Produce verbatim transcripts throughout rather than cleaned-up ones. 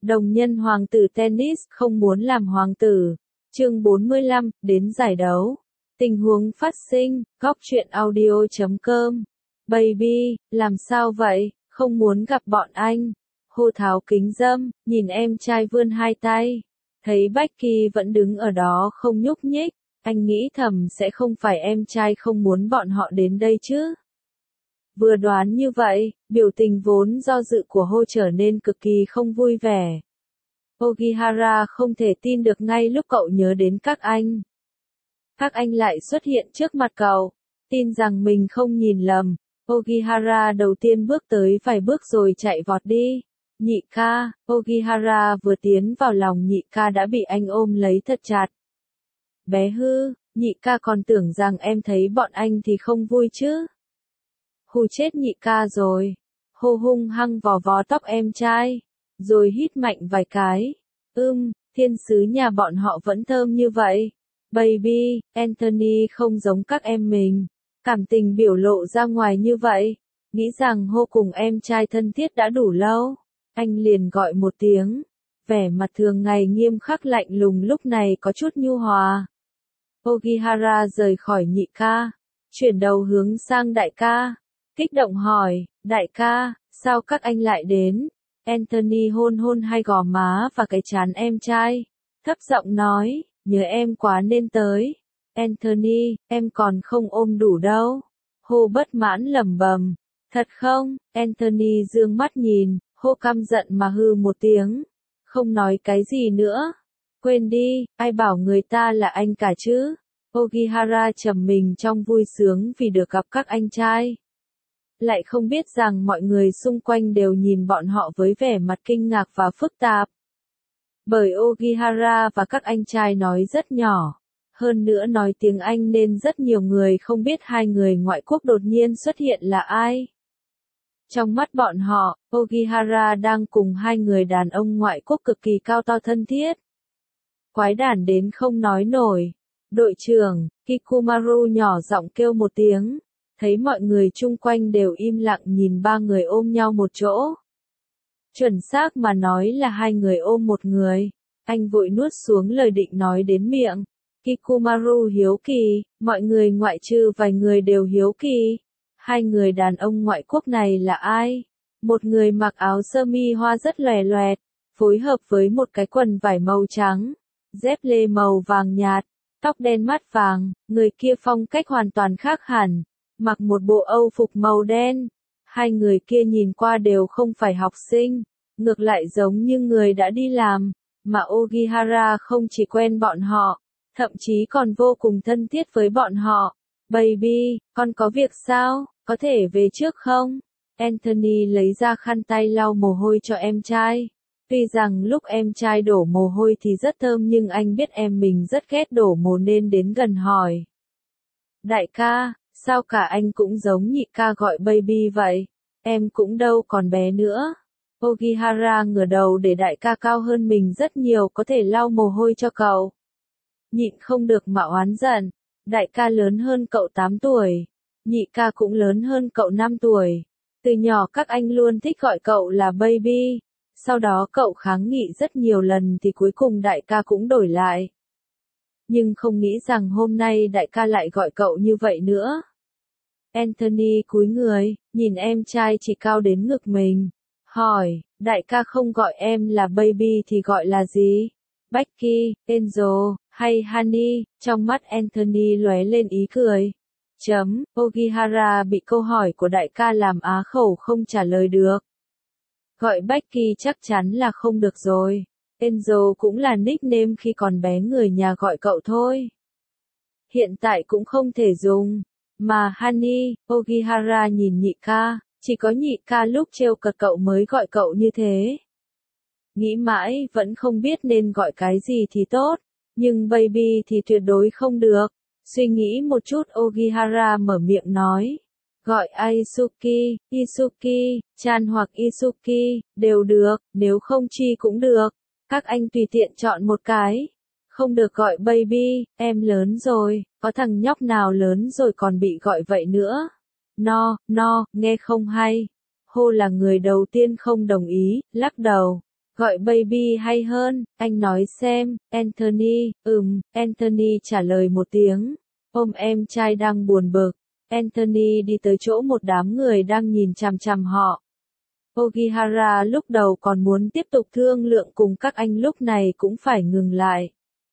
Đồng nhân hoàng tử tennis không muốn làm hoàng tử. Chương bốn mươi lăm, đến giải đấu. Tình huống phát sinh, góc truyện audio chấm com. Baby, làm sao vậy, không muốn gặp bọn anh. Hô tháo kính dâm, nhìn em trai vươn hai tay. Thấy Becky vẫn đứng ở đó không nhúc nhích, anh nghĩ thầm sẽ không phải em trai không muốn bọn họ đến đây chứ. Vừa đoán như vậy, biểu tình vốn do dự của Ho trở nên cực kỳ không vui vẻ. Ogihara không thể tin được ngay lúc cậu nhớ đến các anh. Các anh lại xuất hiện trước mặt cậu, tin rằng mình không nhìn lầm. Ogihara đầu tiên bước tới vài bước rồi chạy vọt đi. Nhị ca, Ogihara vừa tiến vào lòng nhị ca đã bị anh ôm lấy thật chặt. Bé hư, nhị ca còn tưởng rằng em thấy bọn anh thì không vui chứ. Hù chết nhị ca rồi. Hô hung hăng vò vò tóc em trai, rồi hít mạnh vài cái. Ưm, thiên sứ nhà bọn họ vẫn thơm như vậy. Baby, Anthony không giống các em mình. Cảm tình biểu lộ ra ngoài như vậy. Nghĩ rằng Hô cùng em trai thân thiết đã đủ lâu. Anh liền gọi một tiếng. Vẻ mặt thường ngày nghiêm khắc lạnh lùng lúc này có chút nhu hòa. Ogihara rời khỏi nhị ca, chuyển đầu hướng sang đại ca. Kích động hỏi, đại ca, sao các anh lại đến? Anthony hôn hôn hai gò má và cái trán em trai. Thấp giọng nói, nhớ em quá nên tới. Anthony, em còn không ôm đủ đâu. Hô bất mãn lẩm bẩm. Thật không? Anthony dương mắt nhìn, Hô căm giận mà hư một tiếng. Không nói cái gì nữa. Quên đi, ai bảo người ta là anh cả chứ? Ogihara trầm mình trong vui sướng vì được gặp các anh trai. Lại không biết rằng mọi người xung quanh đều nhìn bọn họ với vẻ mặt kinh ngạc và phức tạp. Bởi Ogihara và các anh trai nói rất nhỏ, hơn nữa nói tiếng Anh nên rất nhiều người không biết hai người ngoại quốc đột nhiên xuất hiện là ai. Trong mắt bọn họ, Ogihara đang cùng hai người đàn ông ngoại quốc cực kỳ cao to thân thiết. Quái đản đến không nói nổi. Đội trưởng, Kikumaru nhỏ giọng kêu một tiếng. Thấy mọi người chung quanh đều im lặng nhìn ba người ôm nhau một chỗ. Chuẩn xác mà nói là hai người ôm một người. Anh vội nuốt xuống lời định nói đến miệng. Kikumaru hiếu kỳ, mọi người ngoại trừ vài người đều hiếu kỳ. Hai người đàn ông ngoại quốc này là ai? Một người mặc áo sơ mi hoa rất lòe loẹt, phối hợp với một cái quần vải màu trắng, dép lê màu vàng nhạt, tóc đen mắt vàng, người kia phong cách hoàn toàn khác hẳn. Mặc một bộ âu phục màu đen, hai người kia nhìn qua đều không phải học sinh, ngược lại giống như người đã đi làm, mà Ogihara không chỉ quen bọn họ, thậm chí còn vô cùng thân thiết với bọn họ. Baby, con có việc sao, có thể về trước không? Anthony lấy ra khăn tay lau mồ hôi cho em trai. Tuy rằng lúc em trai đổ mồ hôi thì rất thơm nhưng anh biết em mình rất ghét đổ mồ nên đến gần hỏi. Đại ca, sao cả anh cũng giống nhị ca gọi baby vậy? Em cũng đâu còn bé nữa. Ogihara ngửa đầu để đại ca cao hơn mình rất nhiều có thể lau mồ hôi cho cậu. Nhịn không được mà oán giận. Đại ca lớn hơn cậu tám tuổi. Nhị ca cũng lớn hơn cậu năm tuổi. Từ nhỏ các anh luôn thích gọi cậu là baby. Sau đó cậu kháng nghị rất nhiều lần thì cuối cùng đại ca cũng đổi lại. Nhưng không nghĩ rằng hôm nay đại ca lại gọi cậu như vậy nữa. Anthony cúi người, nhìn em trai chỉ cao đến ngực mình. Hỏi, đại ca không gọi em là baby thì gọi là gì? Becky, Angel, hay Honey? Trong mắt Anthony lóe lên ý cười. Chấm, Ogihara bị câu hỏi của đại ca làm á khẩu không trả lời được. Gọi Becky chắc chắn là không được rồi. Angel cũng là nickname khi còn bé người nhà gọi cậu thôi. Hiện tại cũng không thể dùng. Mà Honey, Ogihara nhìn nhị ca, chỉ có nhị ca lúc trêu cợt cậu mới gọi cậu như thế. Nghĩ mãi vẫn không biết nên gọi cái gì thì tốt, nhưng baby thì tuyệt đối không được. Suy nghĩ một chút Ogihara mở miệng nói. Gọi Aisuki, Isuki, Chan hoặc Isuki, đều được, nếu không Chi cũng được. Các anh tùy tiện chọn một cái. Không được gọi baby, em lớn rồi, có thằng nhóc nào lớn rồi còn bị gọi vậy nữa. No, no, nghe không hay. Hô là người đầu tiên không đồng ý, lắc đầu. Gọi baby hay hơn, anh nói xem, Anthony, ừm, Anthony trả lời một tiếng, ôm em trai đang buồn bực. Anthony đi tới chỗ một đám người đang nhìn chằm chằm họ. Ogihara lúc đầu còn muốn tiếp tục thương lượng cùng các anh lúc này cũng phải ngừng lại.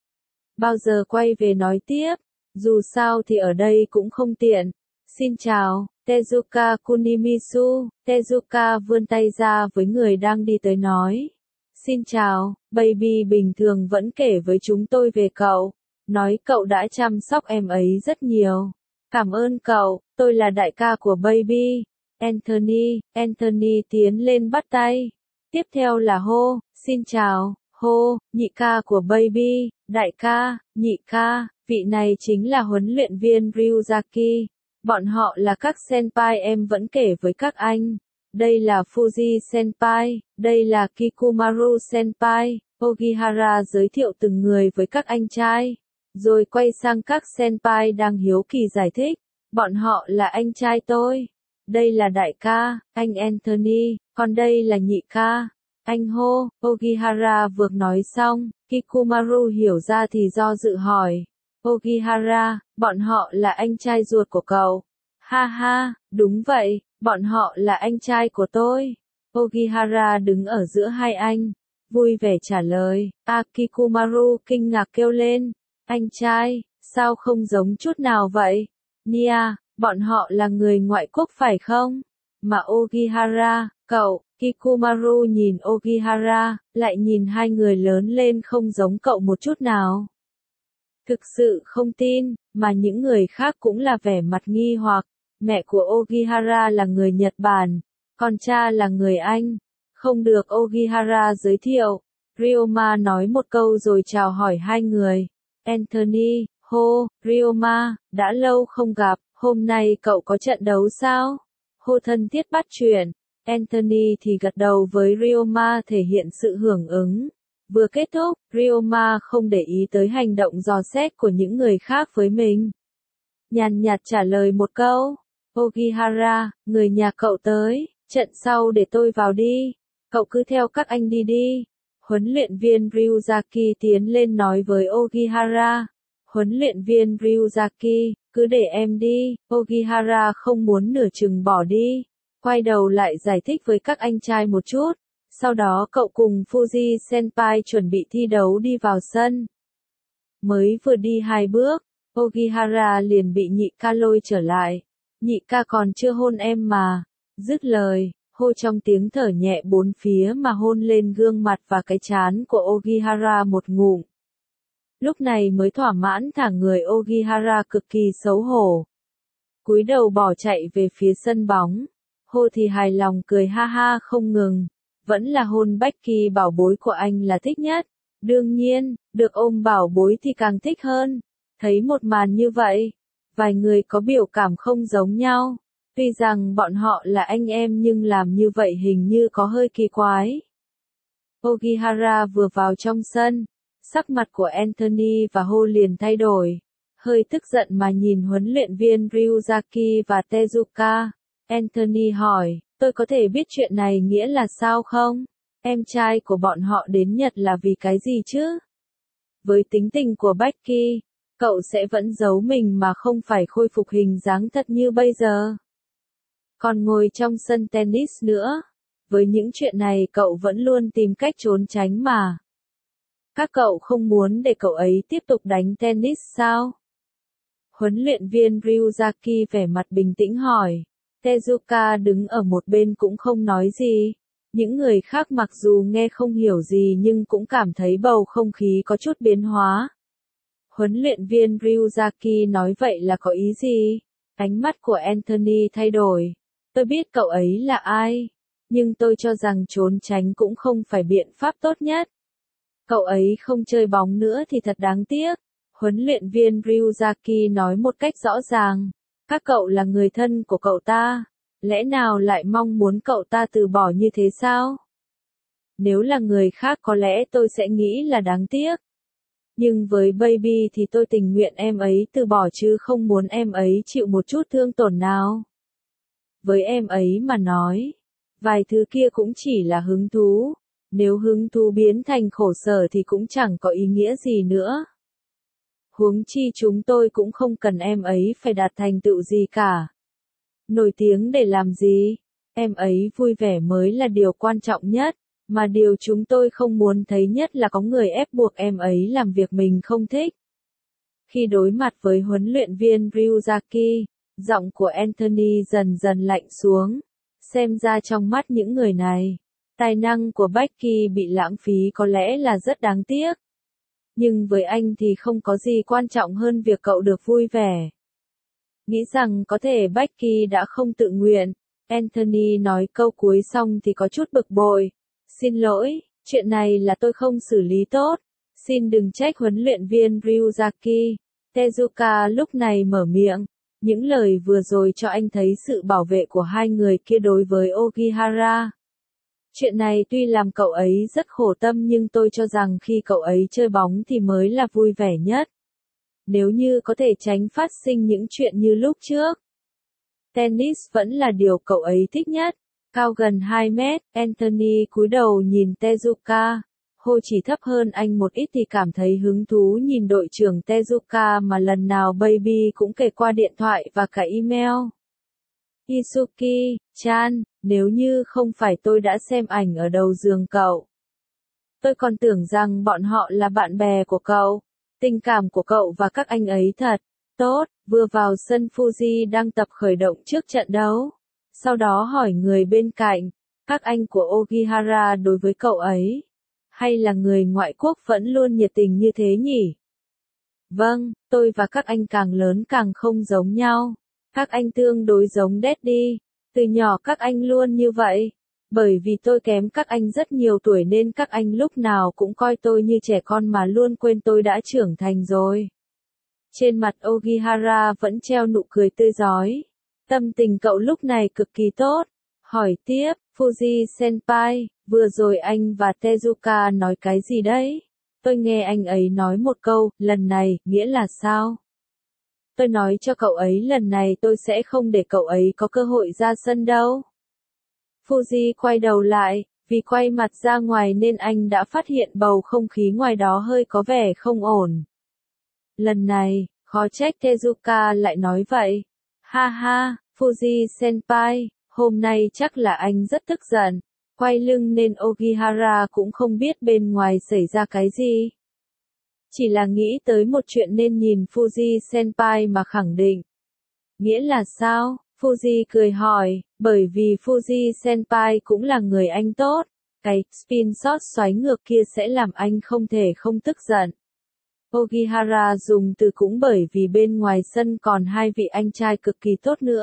Bao giờ quay về nói tiếp, dù sao thì ở đây cũng không tiện. Xin chào, Tezuka Kunimisu, Tezuka vươn tay ra với người đang đi tới nói. Xin chào, baby bình thường vẫn kể với chúng tôi về cậu, nói cậu đã chăm sóc em ấy rất nhiều. Cảm ơn cậu, tôi là đại ca của baby. Anthony, Anthony tiến lên bắt tay. Tiếp theo là hô, xin chào, hô, nhị ca của baby, đại ca, nhị ca, vị này chính là huấn luyện viên Ryuzaki. Bọn họ là các senpai em vẫn kể với các anh. Đây là Fuji senpai, đây là Kikumaru senpai. Ogihara giới thiệu từng người với các anh trai, rồi quay sang các senpai đang hiếu kỳ giải thích. Bọn họ là anh trai tôi. Đây là đại ca, anh Anthony, còn đây là nhị ca. Anh hô, Ogihara vừa nói xong, Kikumaru hiểu ra thì do dự hỏi. Ogihara, bọn họ là anh trai ruột của cậu. Ha ha, đúng vậy, bọn họ là anh trai của tôi. Ogihara đứng ở giữa hai anh, vui vẻ trả lời. A Kikumaru kinh ngạc kêu lên. Anh trai, sao không giống chút nào vậy? Nia, bọn họ là người ngoại quốc phải không? Mà Ogihara, cậu, Kikumaru nhìn Ogihara, lại nhìn hai người lớn lên không giống cậu một chút nào. Thực sự không tin, mà những người khác cũng là vẻ mặt nghi hoặc. Mẹ của Ogihara là người Nhật Bản, còn cha là người Anh. Không được Ogihara giới thiệu. Ryoma nói một câu rồi chào hỏi hai người. Anthony, hô, Ryoma, đã lâu không gặp, hôm nay cậu có trận đấu sao? Hô thân thiết bắt chuyện. Anthony thì gật đầu với Ryoma thể hiện sự hưởng ứng. Vừa kết thúc, Ryoma không để ý tới hành động dò xét của những người khác với mình. Nhàn nhạt trả lời một câu. Ogihara, người nhà cậu tới, trận sau để tôi vào đi. Cậu cứ theo các anh đi đi. Huấn luyện viên Ryuzaki tiến lên nói với Ogihara. Huấn luyện viên Ryuzaki, cứ để em đi. Ogihara không muốn nửa chừng bỏ đi. Quay đầu lại giải thích với các anh trai một chút. Sau đó cậu cùng Fuji senpai chuẩn bị thi đấu đi vào sân. Mới vừa đi hai bước, Ogihara liền bị nhị ca lôi trở lại. Nhị ca còn chưa hôn em mà. Dứt lời, hô trong tiếng thở nhẹ bốn phía mà hôn lên gương mặt và cái trán của Ogihara một ngụm. Lúc này mới thỏa mãn thả người Ogihara cực kỳ xấu hổ. Cúi đầu bỏ chạy về phía sân bóng. Hô thì hài lòng cười ha ha không ngừng. Vẫn là hôn Becky bảo bối của anh là thích nhất. Đương nhiên, được ôm bảo bối thì càng thích hơn. Thấy một màn như vậy, vài người có biểu cảm không giống nhau. Tuy rằng bọn họ là anh em nhưng làm như vậy hình như có hơi kỳ quái. Ogihara vừa vào trong sân, sắc mặt của Anthony và Ho liền thay đổi. Hơi tức giận mà nhìn huấn luyện viên Ryuzaki và Tezuka. Anthony hỏi, tôi có thể biết chuyện này nghĩa là sao không? Em trai của bọn họ đến Nhật là vì cái gì chứ? Với tính tình của Becky, cậu sẽ vẫn giấu mình mà không phải khôi phục hình dáng thật như bây giờ. Còn ngồi trong sân tennis nữa. Với những chuyện này cậu vẫn luôn tìm cách trốn tránh mà. Các cậu không muốn để cậu ấy tiếp tục đánh tennis sao? Huấn luyện viên Ryuzaki vẻ mặt bình tĩnh hỏi. Tezuka đứng ở một bên cũng không nói gì. Những người khác mặc dù nghe không hiểu gì nhưng cũng cảm thấy bầu không khí có chút biến hóa. Huấn luyện viên Ryuzaki nói vậy là có ý gì? Ánh mắt của Anthony thay đổi. Tôi biết cậu ấy là ai, nhưng tôi cho rằng trốn tránh cũng không phải biện pháp tốt nhất. Cậu ấy không chơi bóng nữa thì thật đáng tiếc. Huấn luyện viên Ryuzaki nói một cách rõ ràng. Các cậu là người thân của cậu ta. Lẽ nào lại mong muốn cậu ta từ bỏ như thế sao? Nếu là người khác có lẽ tôi sẽ nghĩ là đáng tiếc. Nhưng với baby thì tôi tình nguyện em ấy từ bỏ chứ không muốn em ấy chịu một chút thương tổn nào. Với em ấy mà nói, vài thứ kia cũng chỉ là hứng thú. Nếu hứng thú biến thành khổ sở thì cũng chẳng có ý nghĩa gì nữa. Huống chi chúng tôi cũng không cần em ấy phải đạt thành tựu gì cả. Nổi tiếng để làm gì? Em ấy vui vẻ mới là điều quan trọng nhất, mà điều chúng tôi không muốn thấy nhất là có người ép buộc em ấy làm việc mình không thích. Khi đối mặt với huấn luyện viên Ryuzaki, giọng của Anthony dần dần lạnh xuống. Xem ra trong mắt những người này, tài năng của Becky bị lãng phí có lẽ là rất đáng tiếc. Nhưng với anh thì không có gì quan trọng hơn việc cậu được vui vẻ. Nghĩ rằng có thể Becky đã không tự nguyện, Anthony nói câu cuối xong thì có chút bực bội. Xin lỗi, chuyện này là tôi không xử lý tốt. Xin đừng trách huấn luyện viên Ryuzaki. Tezuka lúc này mở miệng. Những lời vừa rồi cho anh thấy sự bảo vệ của hai người kia đối với Ogihara. Chuyện này tuy làm cậu ấy rất khổ tâm nhưng tôi cho rằng khi cậu ấy chơi bóng thì mới là vui vẻ nhất. Nếu như có thể tránh phát sinh những chuyện như lúc trước. Tennis vẫn là điều cậu ấy thích nhất. Cao gần hai mét, Anthony cúi đầu nhìn Tezuka. Hồ chỉ thấp hơn anh một ít thì cảm thấy hứng thú nhìn đội trưởng Tezuka mà lần nào Baby cũng kể qua điện thoại và cả email. Isuki-chan, nếu như không phải tôi đã xem ảnh ở đầu giường cậu. Tôi còn tưởng rằng bọn họ là bạn bè của cậu. Tình cảm của cậu và các anh ấy thật tốt. Vừa vào sân Fuji đang tập khởi động trước trận đấu. Sau đó hỏi người bên cạnh, các anh của Ogihara đối với cậu ấy. Hay là người ngoại quốc vẫn luôn nhiệt tình như thế nhỉ? Vâng, tôi và các anh càng lớn càng không giống nhau. Các anh tương đối giống Daddy. Từ nhỏ các anh luôn như vậy. Bởi vì tôi kém các anh rất nhiều tuổi nên các anh lúc nào cũng coi tôi như trẻ con mà luôn quên tôi đã trưởng thành rồi. Trên mặt Ogihara vẫn treo nụ cười tươi rói. Tâm tình cậu lúc này cực kỳ tốt. Hỏi tiếp, Fuji Senpai, vừa rồi anh và Tezuka nói cái gì đấy? Tôi nghe anh ấy nói một câu, lần này, nghĩa là sao? Tôi nói cho cậu ấy lần này tôi sẽ không để cậu ấy có cơ hội ra sân đâu. Fuji quay đầu lại, vì quay mặt ra ngoài nên anh đã phát hiện bầu không khí ngoài đó hơi có vẻ không ổn. Lần này, khó trách Tezuka lại nói vậy. Ha ha, Fuji Senpai, hôm nay chắc là anh rất tức giận. Quay lưng nên Ogihara cũng không biết bên ngoài xảy ra cái gì. Chỉ là nghĩ tới một chuyện nên nhìn Fuji Senpai mà khẳng định. Nghĩa là sao? Fuji cười hỏi, bởi vì Fuji Senpai cũng là người anh tốt. Cái spin shot xoáy ngược kia sẽ làm anh không thể không tức giận. Ogihara dùng từ cũng bởi vì bên ngoài sân còn hai vị anh trai cực kỳ tốt nữa.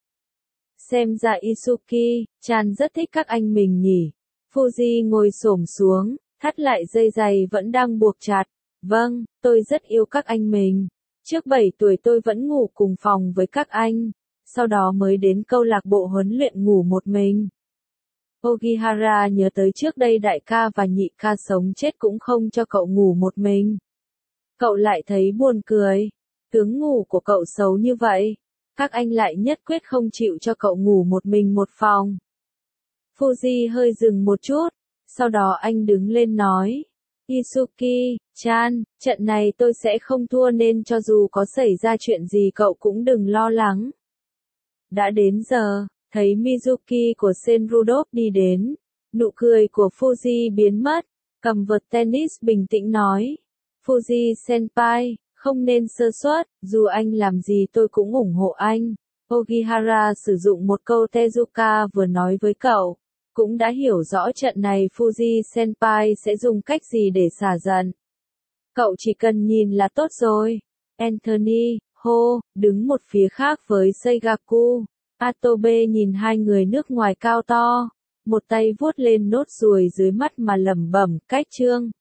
Xem ra Isuki-chan rất thích các anh mình nhỉ. Fuji ngồi xổm xuống, thắt lại dây giày vẫn đang buộc chặt. Vâng, tôi rất yêu các anh mình. Trước bảy tuổi tôi vẫn ngủ cùng phòng với các anh. Sau đó mới đến câu lạc bộ huấn luyện ngủ một mình. Ogihara nhớ tới trước đây đại ca và nhị ca sống chết cũng không cho cậu ngủ một mình. Cậu lại thấy buồn cười. Tướng ngủ của cậu xấu như vậy. Các anh lại nhất quyết không chịu cho cậu ngủ một mình một phòng. Fuji hơi dừng một chút. Sau đó anh đứng lên nói. Isuki-chan, trận này tôi sẽ không thua nên cho dù có xảy ra chuyện gì cậu cũng đừng lo lắng. Đã đến giờ, thấy Mizuki của Senrudop đi đến. Nụ cười của Fuji biến mất. Cầm vợt tennis bình tĩnh nói. Fuji Senpai, không nên sơ suất, dù anh làm gì tôi cũng ủng hộ anh. Ogihara sử dụng một câu Tezuka vừa nói với cậu. Cũng đã hiểu rõ trận này Fuji Senpai sẽ dùng cách gì để xả giận. Cậu chỉ cần nhìn là tốt rồi. Anthony, hô, đứng một phía khác với Seigaku. Atobe nhìn hai người nước ngoài cao to. Một tay vuốt lên nốt ruồi dưới mắt mà lẩm bẩm, cách chương.